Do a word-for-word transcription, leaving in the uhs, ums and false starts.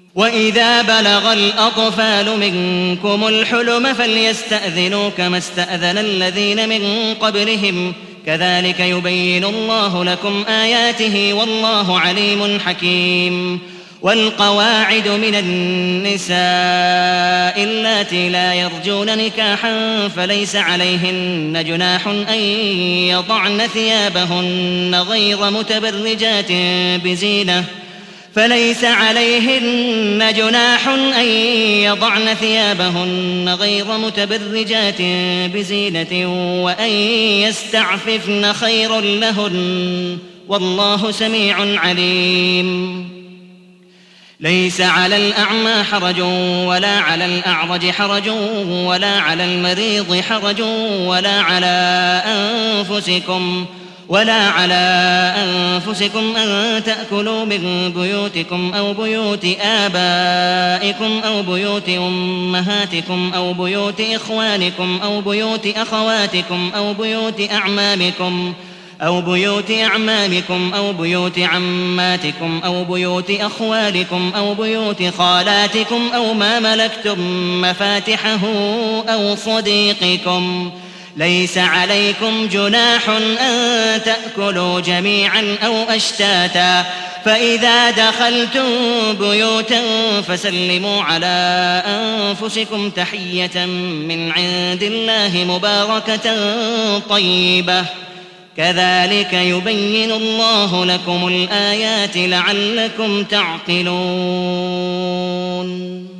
وإذا بلغ الأطفال منكم الحلم فليستأذنوا كما استأذن الذين من قبلهم كذلك يبين الله لكم آياته والله عليم حكيم. والقواعد من النساء اللاتي لا يرجون نكاحا فليس عليهن جناح أن يضعن ثيابهن غير متبرجات بزينة فليس عليهن جناح أن يضعن ثيابهن غير متبرجات بزينة وأن يستعففن خير لهن والله سميع عليم. ليس على الأعمى حرج ولا على الأعرج حرج ولا على المريض حرج ولا على أنفسكم ولا على أنفسكم أن تأكلوا من بيوتكم أو بيوت آبائكم أو بيوت أمهاتكم أو بيوت إخوانكم أو بيوت أخواتكم أو بيوت أعمامكم أو بيوت أعمامكم أو بيوت عماتكم أو بيوت أخوالكم أو بيوت خالاتكم أو ما ملكتم مفاتحه أو صديقكم. ليس عليكم جناح أن تأكلوا جميعا أو أشتاتا فإذا دخلتم بيوتا فسلموا على أنفسكم تحية من عند الله مباركة طيبة كذلك يبين الله لكم الآيات لعلكم تعقلون.